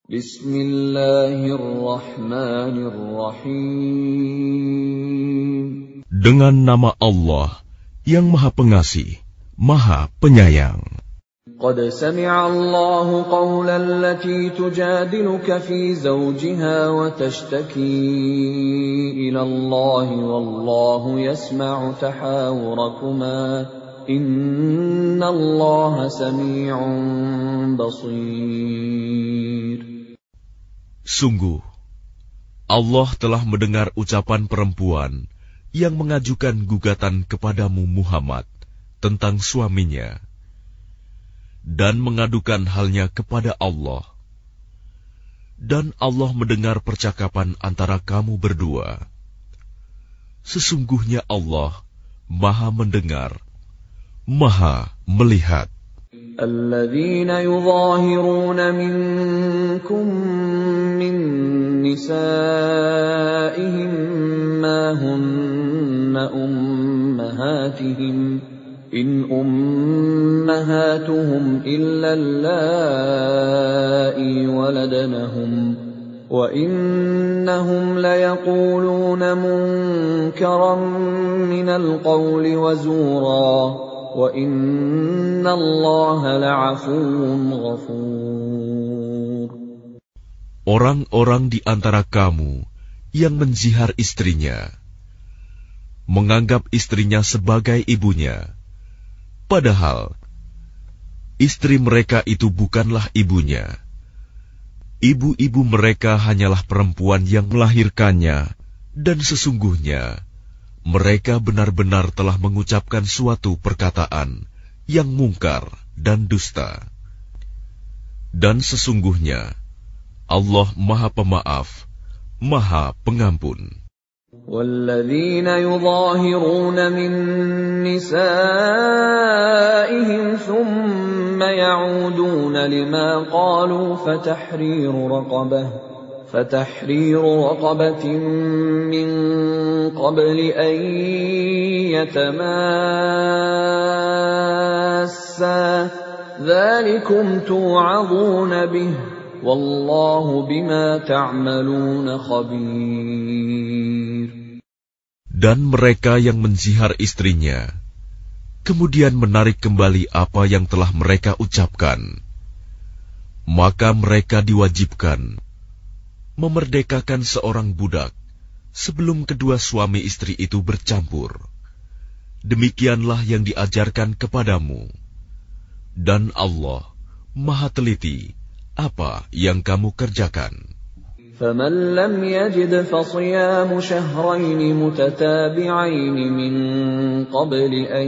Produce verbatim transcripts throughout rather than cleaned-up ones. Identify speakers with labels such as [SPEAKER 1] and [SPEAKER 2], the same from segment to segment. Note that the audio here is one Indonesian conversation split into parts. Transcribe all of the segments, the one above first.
[SPEAKER 1] Bismillahirrahmanirrahim.
[SPEAKER 2] Dengan nama Allah yang Maha Pengasih, Maha Penyayang.
[SPEAKER 1] Qad sami'a Allahu qawla allati tujadiluka fi zawjiha wa tashtaki ila Allah wallahu yasma'u tahawurakuma inna Allah sami'un basir.
[SPEAKER 2] Sungguh, Allah telah mendengar ucapan perempuan yang mengajukan gugatan kepadamu Muhammad tentang suaminya dan mengadukan halnya kepada Allah. Dan Allah mendengar percakapan antara kamu berdua. Sesungguhnya Allah Maha mendengar, Maha melihat.
[SPEAKER 1] الذين يظاهرون منكم من نسائهم ما هن أمهاتهم إن أمهاتهم إلا اللائي ولدنهم وإنهم ليقولون منكرا من القول وزورا وَإِنَّ اللَّهَ لَعَفُوٌّ غَفُورٌ.
[SPEAKER 2] Orang-orang di antara kamu yang menzihar istrinya, menganggap istrinya sebagai ibunya, padahal istri mereka itu bukanlah ibunya. Ibu-ibu mereka hanyalah perempuan yang melahirkannya, dan sesungguhnya mereka benar-benar telah mengucapkan suatu perkataan yang mungkar dan dusta. Dan sesungguhnya Allah Maha Pemaaf, Maha Pengampun.
[SPEAKER 1] وَالَّذِينَ يُظَاهِرُونَ مِن نِّسَائِهِمْ ثُمَّ يَعُودُونَ لِمَا قَالُوا فَتَحْرِيرُ رَقَبَةٍ فتحرير رقبة من قبل أن يتماسا ذلكم توعظون به والله بما تعملون خبير.
[SPEAKER 2] Dan mereka yang menzihar istrinya, kemudian menarik kembali apa yang telah mereka ucapkan, maka mereka diwajibkan memerdekakan seorang budak sebelum kedua suami istri itu bercampur. Demikianlah yang diajarkan kepadamu. Dan Allah Maha teliti apa yang kamu kerjakan.
[SPEAKER 1] فَمَنْ لَمْ يَجِدْ فَصِيَامُ شَهْرَيْنِ مُتَتَابِعَيْنِ مِنْ قَبْلِ أَنْ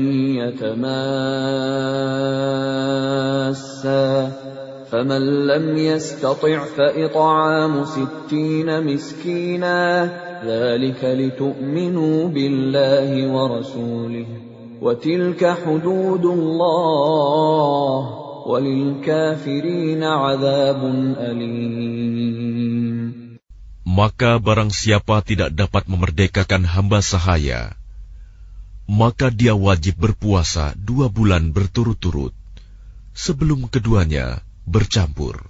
[SPEAKER 1] يَتَمَاسَّا فَمَنْ لَمْ يَسْتَطِعْ فَإِطْعَامُ سِتِّينَ مِسْكِينًا ذَلِكَ لِتُؤْمِنُوا بِاللَّهِ وَرَسُولِهِ وَتِلْكَ حُدُودُ اللَّهِ وَلِلْكَافِرِينَ عَذَابٌ أَلِيمٌ.
[SPEAKER 2] Maka barang siapa tidak dapat memerdekakan hamba sahaya, maka dia wajib berpuasa dua bulan berturut-turut sebelum keduanya bercampur.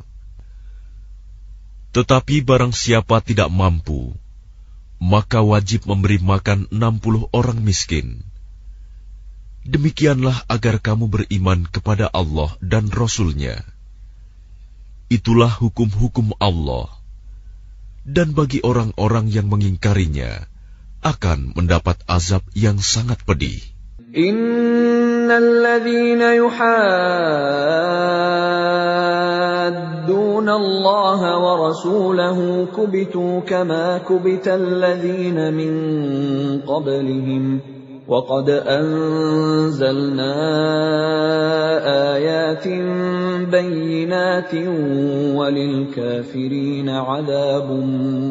[SPEAKER 2] Tetapi barang siapa tidak mampu, maka wajib memberi makan enam puluh orang miskin. Demikianlah agar kamu beriman kepada Allah dan Rasul-Nya. Itulah hukum-hukum Allah. Dan bagi orang-orang yang mengingkarinya, akan mendapat azab yang sangat pedih.
[SPEAKER 1] Innalladzina yuhadduna Allah wa rasulahu kubitu kama kubital ladzina min qablihim wa qad anzalna ayatin bayyinatin walil kafirina 'adzabun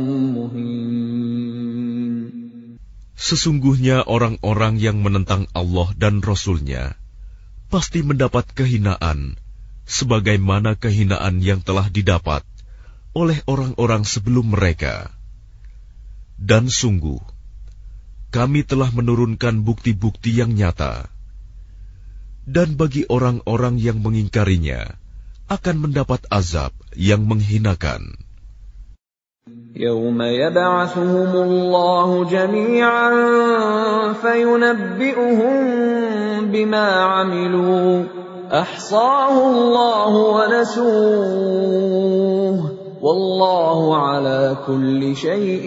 [SPEAKER 1] muhin.
[SPEAKER 2] Sesungguhnya orang-orang yang menentang Allah dan Rasul-Nya pasti mendapat kehinaan sebagaimana kehinaan yang telah didapat oleh orang-orang sebelum mereka. Dan sungguh, kami telah menurunkan bukti-bukti yang nyata. Dan bagi orang-orang yang mengingkarinya, akan mendapat azab yang menghinakan.
[SPEAKER 1] يَوْمَ يَبْعَثُهُمُ اللَّهُ جَمِيعًا فَيُنَبِّئُهُم بِمَا عَمِلُوا أَحْصَاهُ اللَّهُ وَنَسُوهُ وَاللَّهُ عَلَى كُلِّ شَيْءٍ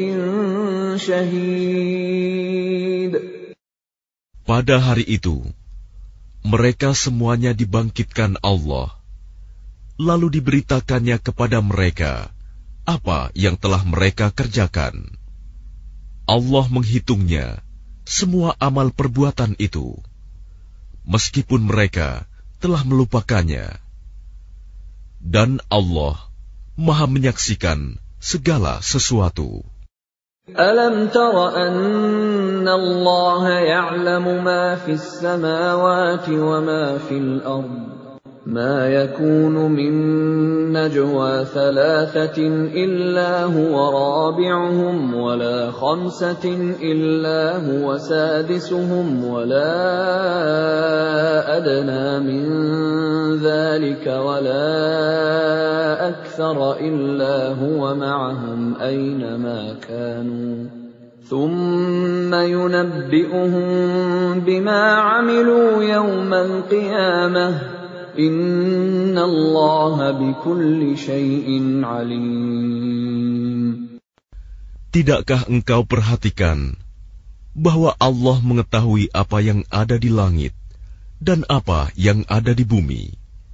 [SPEAKER 1] شَهِيدٌ.
[SPEAKER 2] Pada hari itu, mereka semuanya dibangkitkan Allah, lalu diberitakannya kepada mereka apa yang telah mereka kerjakan. Allah menghitungnya semua amal perbuatan itu, meskipun mereka telah melupakannya. Dan Allah Maha menyaksikan segala sesuatu.
[SPEAKER 1] أَلَمْ تَرَ أَنَّ اللَّهَ يَعْلَمُ مَا فِي السَّمَاوَاتِ وَمَا فِي الْأَرْضِ مَا يَكُونُ مِن نَّجْوَىٰ ثَلَاثَةٍ إِلَّا هُوَ رَابِعُهُمْ وَلَا خَمْسَةٍ إِلَّا هُوَ سَادِسُهُمْ وَلَا أَدْنَىٰ مِن ذَٰلِكَ وَلَا أَكْثَرَ إِلَّا هُوَ مَعَهُمْ أَيْنَمَا كَانُوا ثُمَّ يُنَبِّئُهُم بِمَا عَمِلُوا يَوْمَ الْقِيَامَةِ Inna Allah bikulli syai'in alim.
[SPEAKER 2] Tidakkah engkau perhatikan bahwa Allah mengetahui apa yang ada di langit dan apa yang ada di bumi?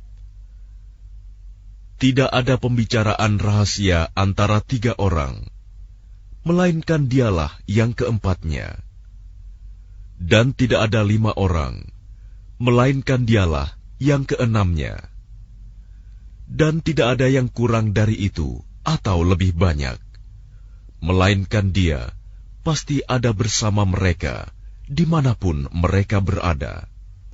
[SPEAKER 2] Tidak ada pembicaraan rahasia antara tiga orang, melainkan dialah yang keempatnya. Dan tidak ada lima orang, melainkan dialah yang keenamnya. Dan tidak ada yang kurang dari itu atau lebih banyak, melainkan Dia pasti ada bersama mereka dimanapun mereka berada.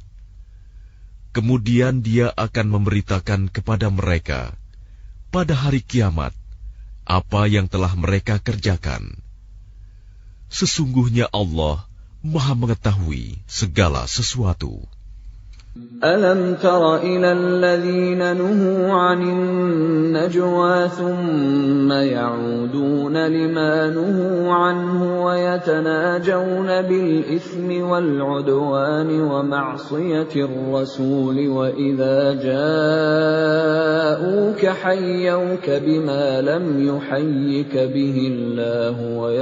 [SPEAKER 2] Kemudian Dia akan memberitakan kepada mereka pada hari kiamat apa yang telah mereka kerjakan. Sesungguhnya Allah Maha mengetahui segala sesuatu.
[SPEAKER 1] أَلَمْ تَرَ إِلَى الَّذِينَ نُهُوا عَنِ النَّجْوَىٰ ثُمَّ يَعُودُونَ لِمَا نُهُوا عَنْهُ وَيَتَنَاجَوْنَ بِالْإِثْمِ وَالْعُدْوَانِ وَمَعْصِيَةِ الرَّسُولِ وَإِذَا جَاءُوكَ حَيَّوْكَ بِمَا لَمْ يُحَيِّكَ بِهِ اللَّهُ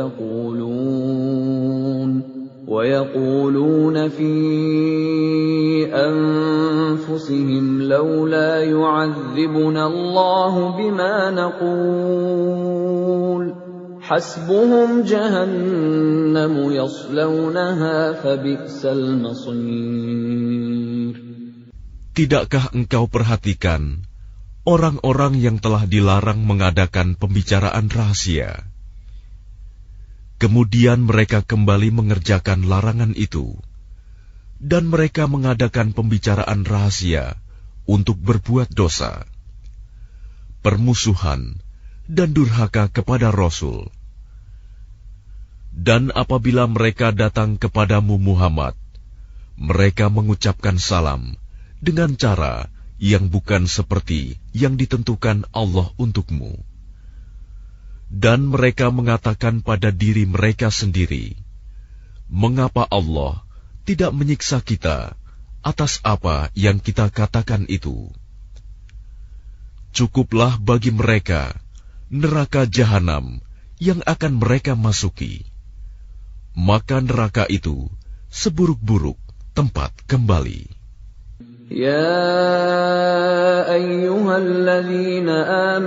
[SPEAKER 1] وَيَقُولُونَ وَيَقُولُونَ فِي أَنفُسِهِمْ لَوْلَا يُعَذِّبُنَا اللَّهُ بِمَا نَقُولُ حَسْبُهُمْ جَهَنَّمُ يَصْلَوْنَهَا فَبِئْسَ الْمَصِيرُ.
[SPEAKER 2] Tidakkah engkau perhatikan orang-orang yang telah dilarang mengadakan pembicaraan rahasia? Kemudian mereka kembali mengerjakan larangan itu, dan mereka mengadakan pembicaraan rahasia untuk berbuat dosa, permusuhan, dan durhaka kepada Rasul. Dan apabila mereka datang kepadamu Muhammad, mereka mengucapkan salam dengan cara yang bukan seperti yang ditentukan Allah untukmu. Dan mereka mengatakan pada diri mereka sendiri, mengapa Allah tidak menyiksa kita atas apa yang kita katakan itu? Cukuplah bagi mereka neraka jahanam yang akan mereka masuki. Maka neraka itu seburuk-buruk tempat kembali.
[SPEAKER 1] Ya ayyuhalladzina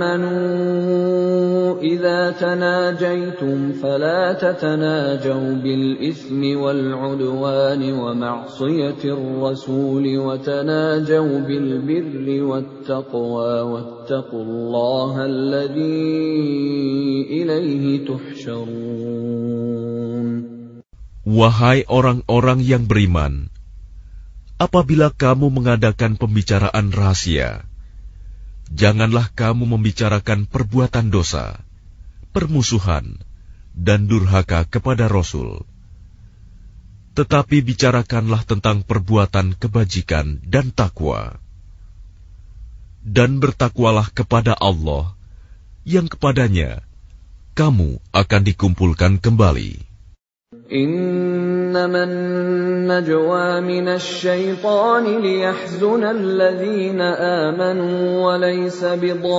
[SPEAKER 1] amanu idza tanajaytum fala tatanajaw bil itsmi wal 'udwani wa ma'siyatir rasul wa tanajaw bil birri wat taqwa wattaqullaha alladzi ilaihi tuhsyarun.
[SPEAKER 2] Wahai orang-orang yang beriman, apabila kamu mengadakan pembicaraan rahasia, janganlah kamu membicarakan perbuatan dosa, permusuhan, dan durhaka kepada Rasul. Tetapi bicarakanlah tentang perbuatan kebajikan dan takwa. dan bertakwalah kepada Allah, yang kepadanya kamu akan dikumpulkan kembali.
[SPEAKER 1] Innaman najwa minasy syaitani liyahzuna alladhina amanu wa laysa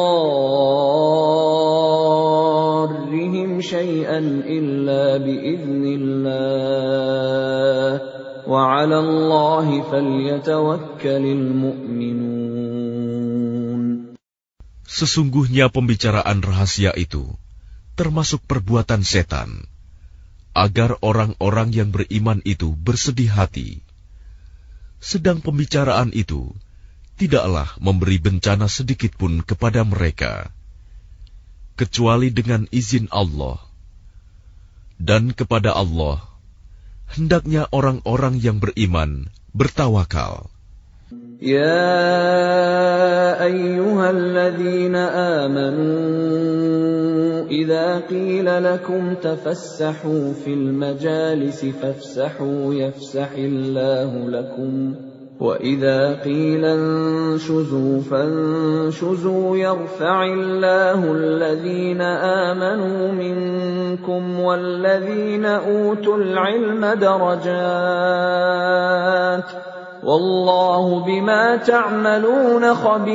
[SPEAKER 1] bidarrihim syai'an illa biiznillah wa 'ala Allahi falyatawakkalul mu'minun.
[SPEAKER 2] Sesungguhnya pembicaraan rahasia itu termasuk perbuatan setan, agar orang-orang yang beriman itu bersedih hati. Sedang pembicaraan itu tidaklah memberi bencana sedikit pun kepada mereka, kecuali dengan izin Allah. Dan kepada Allah hendaknya orang-orang yang beriman bertawakal.
[SPEAKER 1] Ya ayyuhalladzina amanu idza qila lakum tafassahu fil majalisi fafsahu yafsahillahu lakum wa idza qila anshuzu fanshuzu yarfa'illahu alladhina amanu minkum walladhina utul ilma darajat Wallahu bima ta'maluna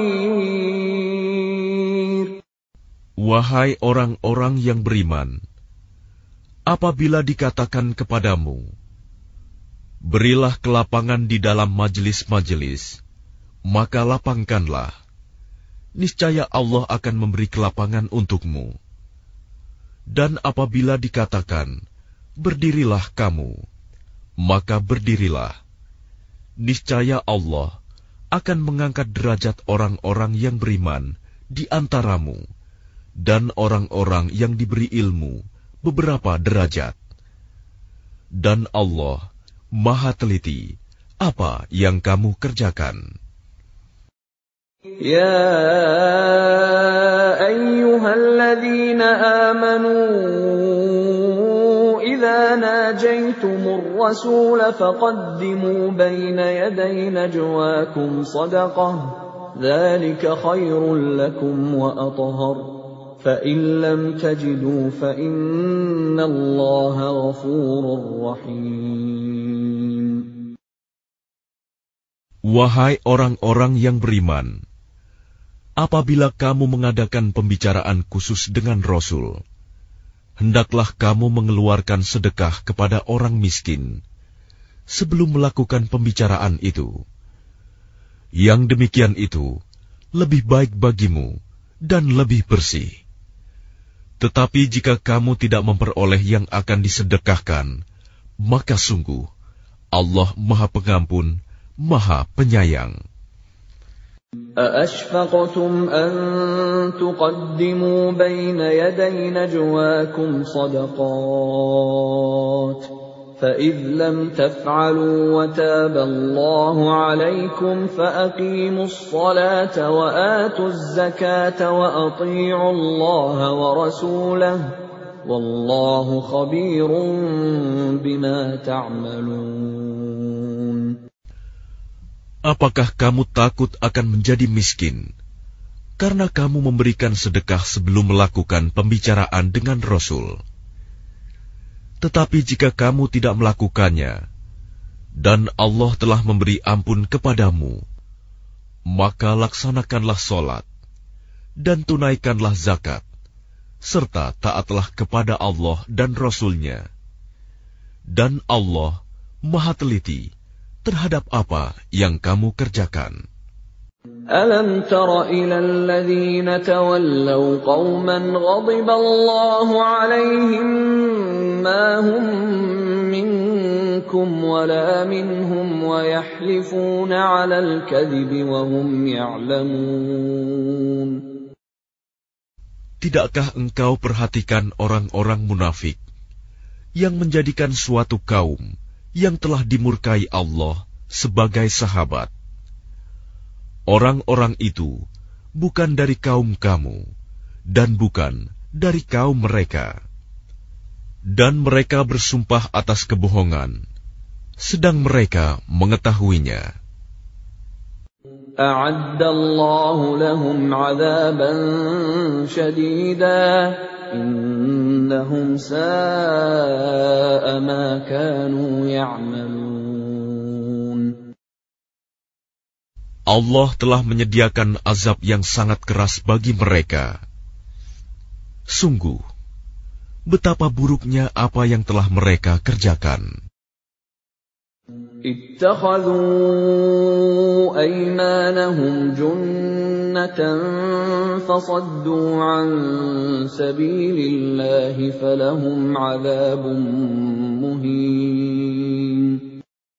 [SPEAKER 1] khabir.
[SPEAKER 2] Wahai orang-orang yang beriman, apabila dikatakan kepadamu, berilah kelapangan di dalam majelis-majelis, maka lapangkanlah. Niscaya Allah akan memberi kelapangan untukmu. Dan apabila dikatakan, berdirilah kamu, maka berdirilah. Niscaya Allah akan mengangkat derajat orang-orang yang beriman di antaramu dan orang-orang yang diberi ilmu beberapa derajat. Dan Allah Maha teliti apa yang kamu kerjakan.
[SPEAKER 1] Ya ayyuhalladzina amanu إذا ناجيتم الرسول فقدموا بين يدي نجواكم صدقة ذلك خير لكم وأطهر فإن لم تجدوا فإن الله غفور رحيم.
[SPEAKER 2] Wahai orang-orang yang beriman, apabila kamu mengadakan pembicaraan khusus dengan Rasul, hendaklah kamu mengeluarkan sedekah kepada orang miskin sebelum melakukan pembicaraan itu. Yang demikian itu lebih baik bagimu dan lebih bersih. Tetapi jika kamu tidak memperoleh yang akan disedekahkan, maka sungguh Allah Maha Pengampun, Maha Penyayang.
[SPEAKER 1] أَأَشْفَقْتُمْ أَن تُقَدِّمُوا بَيْنَ يَدَيْ نَجْوَاكُمْ صَدَقَاتٍ فَإِذْ لَمْ تَفْعَلُوا وَتَابَ اللَّهُ عَلَيْكُمْ فَأَقِيمُوا الصَّلَاةَ وَآتُوا الزَّكَاةَ وَأَطِيعُوا اللَّهَ وَرَسُولَهُ وَاللَّهُ خَبِيرٌ بِمَا تَعْمَلُونَ.
[SPEAKER 2] Apakah kamu takut akan menjadi miskin karena kamu memberikan sedekah sebelum melakukan pembicaraan dengan Rasul? Tetapi jika kamu tidak melakukannya, dan Allah telah memberi ampun kepadamu, maka laksanakanlah sholat, dan tunaikanlah zakat, serta taatlah kepada Allah dan Rasul-Nya. Dan Allah Maha teliti terhadap apa yang kamu kerjakan.
[SPEAKER 1] Alam tara ila alladhina tawallaw qauman ghadiba Allahu alaihim ma hum minkum wala minhum wa yahlifuna 'alal kadhibi wa hum ya'lamun.
[SPEAKER 2] Tidakkah engkau perhatikan orang-orang munafik yang menjadikan suatu kaum yang telah dimurkai Allah sebagai sahabat? Orang-orang itu bukan dari kaum kamu dan bukan dari kaum mereka. Dan mereka bersumpah atas kebohongan, sedang mereka mengetahuinya.
[SPEAKER 1] أعد الله لهم عذابا شديدا إنهم ساء ما كانوا يعملون.
[SPEAKER 2] Allah telah menyediakan azab yang sangat keras bagi mereka. Sungguh, betapa buruknya apa yang telah mereka kerjakan.
[SPEAKER 1] اتخذوا أيمانهم جنة فصدوا عن سبيل الله فلهم عذاب مهين.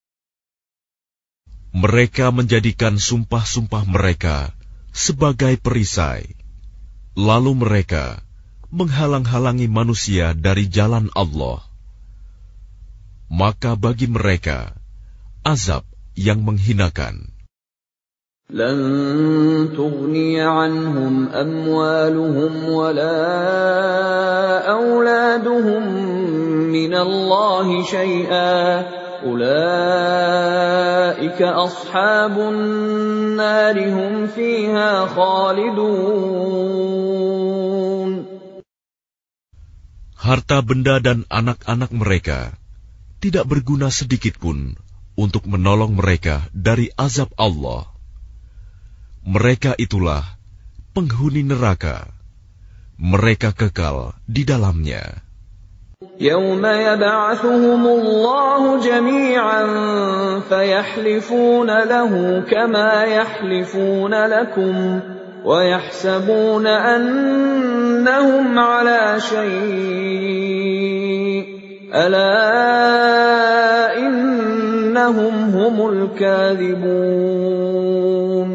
[SPEAKER 2] Mereka menjadikan sumpah-sumpah mereka sebagai perisai, lalu mereka menghalang-halangi manusia dari jalan Allah. Maka bagi mereka azab yang menghinakan.
[SPEAKER 1] لن تغني عنهم أموالهم ولا أولادهم من الله شيئا أولئك أصحاب النار هم فيها خالدون.
[SPEAKER 2] Harta benda dan anak-anak mereka tidak berguna sedikitpun untuk menolong mereka dari azab Allah. Mereka itulah penghuni neraka. Mereka kekal di dalamnya.
[SPEAKER 1] يَوْمَ يَبْعَثُهُمُ اللَّهُ جَمِيعًا فَيَحْلِفُونَ لَهُ كَمَا يَحْلِفُونَ لَكُمْ وَيَحْسَبُونَ أَنَّهُمْ عَلَى شَيْءٍ ألا إنهم هم الكاذبون.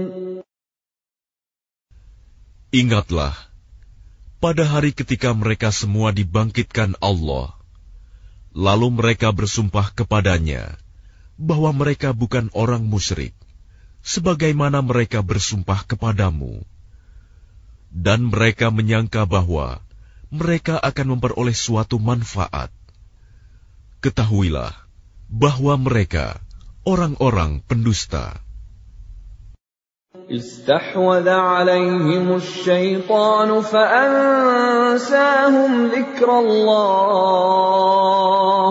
[SPEAKER 2] Ingatlah, pada hari ketika mereka semua dibangkitkan Allah, lalu mereka bersumpah kepadanya bahwa mereka bukan orang musyrik, sebagaimana mereka bersumpah kepadamu. Dan mereka menyangka bahwa mereka akan memperoleh suatu manfaat. Ketahuilah bahwa mereka orang-orang pendusta.
[SPEAKER 1] استحوذ عليهم الشيطان فأنساهم ذكر الله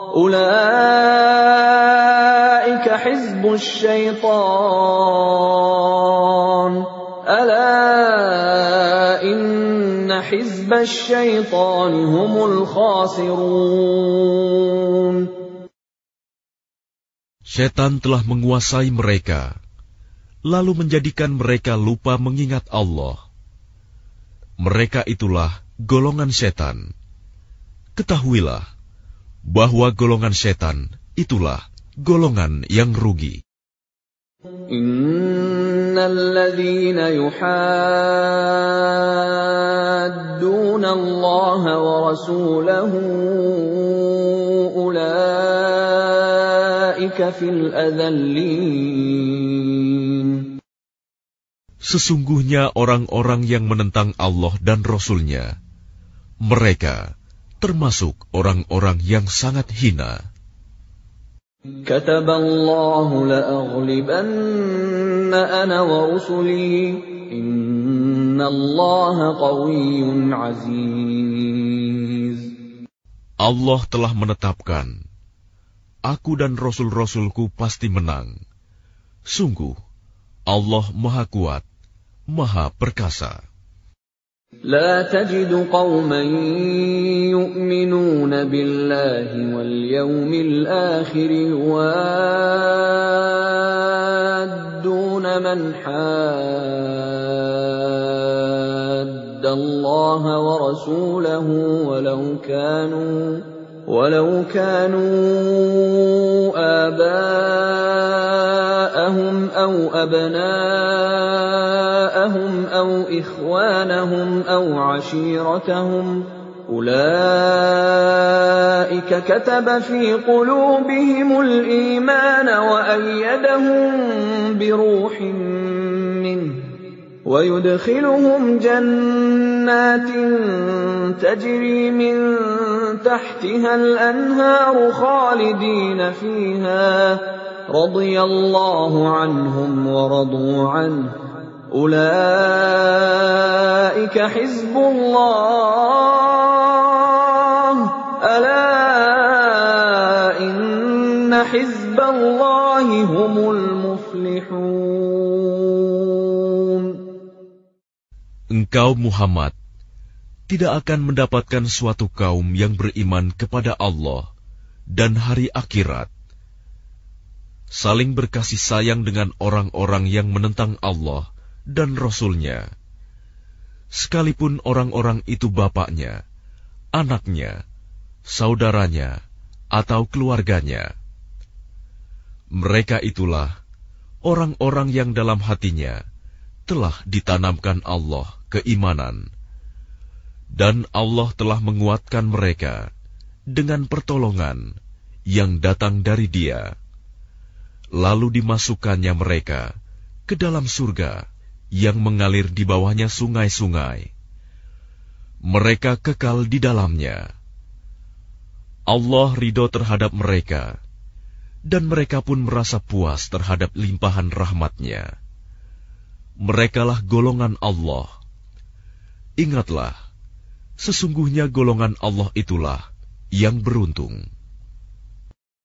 [SPEAKER 1] أولئك حزب الشيطان ألا إن حزب الشيطان هم الخاسرون.
[SPEAKER 2] Setan telah menguasai mereka, lalu menjadikan mereka lupa mengingat Allah. Mereka itulah golongan setan. Ketahuilah bahwa golongan setan itulah golongan yang rugi.
[SPEAKER 1] Innalladzina yuhadduna Allah wa rasulahu ulaika fil adallin.
[SPEAKER 2] Sesungguhnya orang-orang yang menentang Allah dan Rasul-Nya, mereka termasuk orang-orang yang sangat hina.
[SPEAKER 1] Kataballahu la'aghlibanna ana wa rusuli innallaha qawiyyun aziz.
[SPEAKER 2] Allah telah menetapkan, aku dan Rasul-Rasulku pasti menang. Sungguh, Allah Maha Kuat, Maha Perkasa.
[SPEAKER 1] لا تجد قوما يؤمنون بالله واليوم الآخر يوادون من حاد الله ورسوله ولو كانوا ولو كانوا آباءهم أو أبناءهم أو إخوانهم أو عشيرتهم أولئك كتب في قلوبهم الإيمان وأيدهم بروح منه ويدخلهم جنات تجري من تحتها الأنهار خالدين فيها radhiyallahu anhum wa radu anhu. Ulaika hizbullah. Ala inna hizballahi humul muflihun.
[SPEAKER 2] Engkau Muhammad tidak akan mendapatkan suatu kaum yang beriman kepada Allah dan hari akhirat, saling berkasih sayang dengan orang-orang yang menentang Allah dan Rasul-Nya, sekalipun orang-orang itu bapaknya, anaknya, saudaranya, atau keluarganya. Mereka itulah orang-orang yang dalam hatinya telah ditanamkan Allah keimanan, dan Allah telah menguatkan mereka dengan pertolongan yang datang dari Dia. Lalu dimasukkannya mereka ke dalam surga yang mengalir di bawahnya sungai-sungai. Mereka kekal di dalamnya. Allah ridho terhadap mereka, dan mereka pun merasa puas terhadap limpahan rahmat-Nya. Merekalah golongan Allah. Ingatlah, sesungguhnya golongan Allah itulah yang beruntung.